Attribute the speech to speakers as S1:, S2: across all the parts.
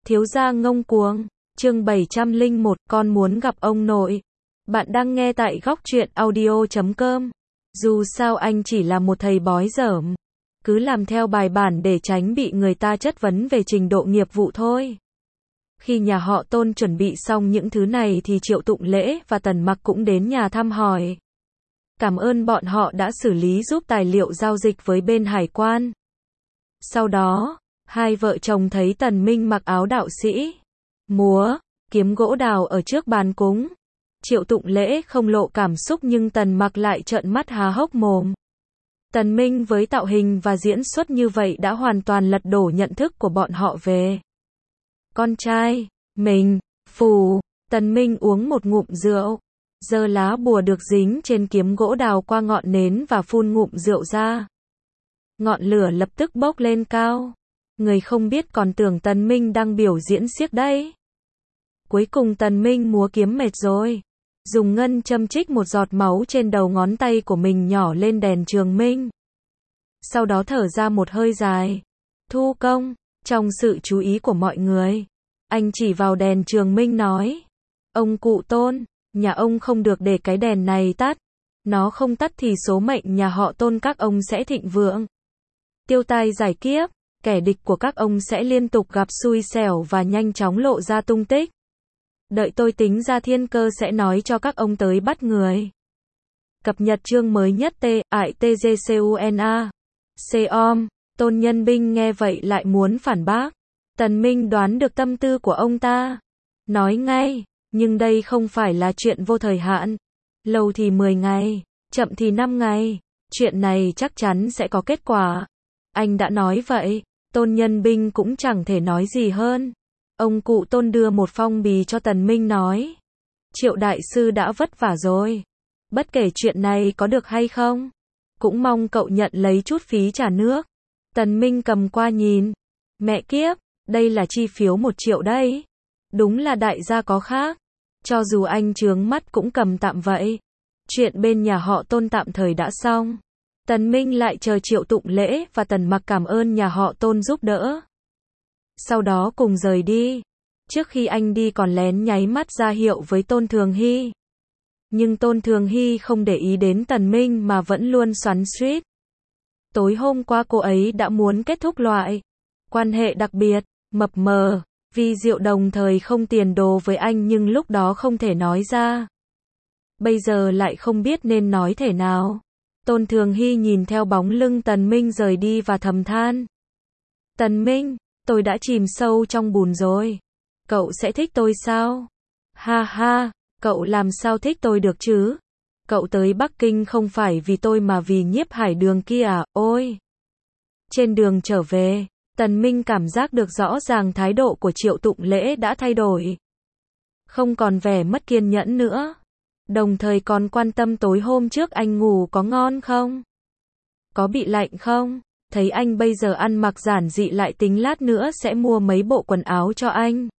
S1: Thiếu gia ngông cuồng, chương 701, con muốn gặp ông nội. Bạn đang nghe tại góc truyện audio.com. Dù sao anh chỉ là một thầy bói dởm. Cứ làm theo bài bản để tránh bị người ta chất vấn về trình độ nghiệp vụ thôi. Khi nhà họ Tôn chuẩn bị xong những thứ này thì Triệu Tụng Lễ và Tần Mặc cũng đến nhà thăm hỏi. Cảm ơn bọn họ đã xử lý giúp tài liệu giao dịch với bên hải quan. Sau đó, hai vợ chồng thấy Tần Minh mặc áo đạo sĩ, múa kiếm gỗ đào ở trước bàn cúng. Triệu Tụng Lễ không lộ cảm xúc nhưng Tần Mặc lại trợn mắt há hốc mồm. Tần Minh với tạo hình và diễn xuất như vậy đã hoàn toàn lật đổ nhận thức của bọn họ về con trai mình. Phù, Tần Minh uống một ngụm rượu, giơ lá bùa được dính trên kiếm gỗ đào qua ngọn nến và phun ngụm rượu ra. Ngọn lửa lập tức bốc lên cao. Người không biết còn tưởng Tần Minh đang biểu diễn xiếc đấy. Cuối cùng Tần Minh múa kiếm mệt rồi. Dùng ngân châm trích một giọt máu trên đầu ngón tay của mình nhỏ lên đèn trường minh. Sau đó thở ra một hơi dài. Thu công, trong sự chú ý của mọi người, anh chỉ vào đèn trường minh nói. Ông cụ Tôn, nhà ông không được để cái đèn này tắt. Nó không tắt thì số mệnh nhà họ Tôn các ông sẽ thịnh vượng, tiêu tai giải kiếp. Kẻ địch của các ông sẽ liên tục gặp xui xẻo và nhanh chóng lộ ra tung tích. Đợi tôi tính ra thiên cơ sẽ nói cho các ông tới bắt người. Cập nhật chương mới nhất TGCUNA. COM. Tôn Nhân Binh nghe vậy lại muốn phản bác. Tần Minh đoán được tâm tư của ông ta. Nói ngay, nhưng đây không phải là chuyện vô thời hạn. Lâu thì 10 ngày, chậm thì 5 ngày. Chuyện này chắc chắn sẽ có kết quả. Anh đã nói vậy. Tôn Nhân Binh cũng chẳng thể nói gì hơn. Ông cụ Tôn đưa một phong bì cho Tần Minh nói. Triệu đại sư đã vất vả rồi. Bất kể chuyện này có được hay không, cũng mong cậu nhận lấy chút phí trả nước. Tần Minh cầm qua nhìn. Mẹ kiếp, đây là chi phiếu 1 triệu đấy. Đúng là đại gia có khác. Cho dù anh trướng mắt cũng cầm tạm vậy. Chuyện bên nhà họ Tôn tạm thời đã xong. Tần Minh lại chờ Triệu Tụng Lễ và Tần Mặc cảm ơn nhà họ Tôn giúp đỡ. Sau đó cùng rời đi. Trước khi anh đi còn lén nháy mắt ra hiệu với Tôn Thường Hy. Nhưng Tôn Thường Hy không để ý đến Tần Minh mà vẫn luôn xoắn xuýt. Tối hôm qua cô ấy đã muốn kết thúc loại quan hệ đặc biệt, mập mờ, vi diệu đồng thời không tiền đồ với anh nhưng lúc đó không thể nói ra. Bây giờ lại không biết nên nói thế nào. Tôn Thường Hy nhìn theo bóng lưng Tần Minh rời đi và thầm than. Tần Minh, tôi đã chìm sâu trong bùn rồi. Cậu sẽ thích tôi sao? Ha ha, cậu làm sao thích tôi được chứ? Cậu tới Bắc Kinh không phải vì tôi mà vì Nhiếp Hải Đường kia à? Ôi! Trên đường trở về, Tần Minh cảm giác được rõ ràng thái độ của Triệu Tụng Lễ đã thay đổi. Không còn vẻ mất kiên nhẫn nữa. Đồng thời còn quan tâm tối hôm trước anh ngủ có ngon không? Có bị lạnh không? Thấy anh bây giờ ăn mặc giản dị lại tính lát nữa sẽ mua mấy bộ quần áo cho anh.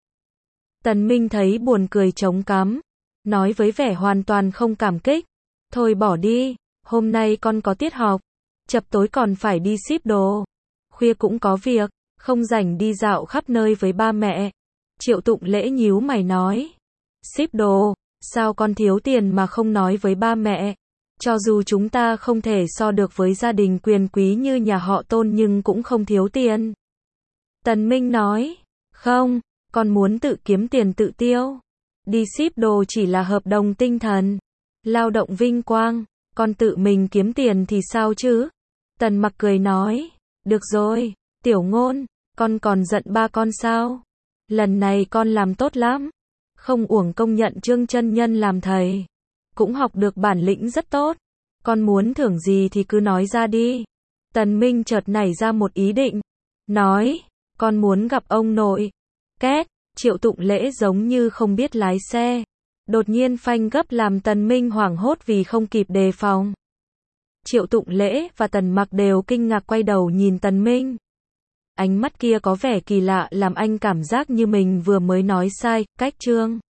S1: Tần Minh thấy buồn cười trống cắm. Nói với vẻ hoàn toàn không cảm kích. Thôi bỏ đi, hôm nay con có tiết học. Chập tối còn phải đi ship đồ. Khuya cũng có việc, không rảnh đi dạo khắp nơi với ba mẹ. Triệu Tụng Lễ nhíu mày nói. Ship đồ? Sao con thiếu tiền mà không nói với ba mẹ? Cho dù chúng ta không thể so được với gia đình quyền quý như nhà họ Tôn nhưng cũng không thiếu tiền. Tần Minh nói. Không, con muốn tự kiếm tiền tự tiêu. Đi ship đồ chỉ là hợp đồng tinh thần, lao động vinh quang, con tự mình kiếm tiền thì sao chứ? Tần Mặc cười nói. Được rồi, Tiểu Ngôn, con còn giận ba con sao? Lần này con làm tốt lắm. Không uổng công nhận Trương chân nhân làm thầy. Cũng học được bản lĩnh rất tốt. Con muốn thưởng gì thì cứ nói ra đi. Tần Minh chợt nảy ra một ý định. Nói, con muốn gặp ông nội. Két, Triệu Tụng Lễ giống như không biết lái xe. Đột nhiên phanh gấp làm Tần Minh hoảng hốt vì không kịp đề phòng. Triệu Tụng Lễ và Tần Mặc đều kinh ngạc quay đầu nhìn Tần Minh. Ánh mắt kia có vẻ kỳ lạ làm anh cảm giác như mình vừa mới nói sai cách chương.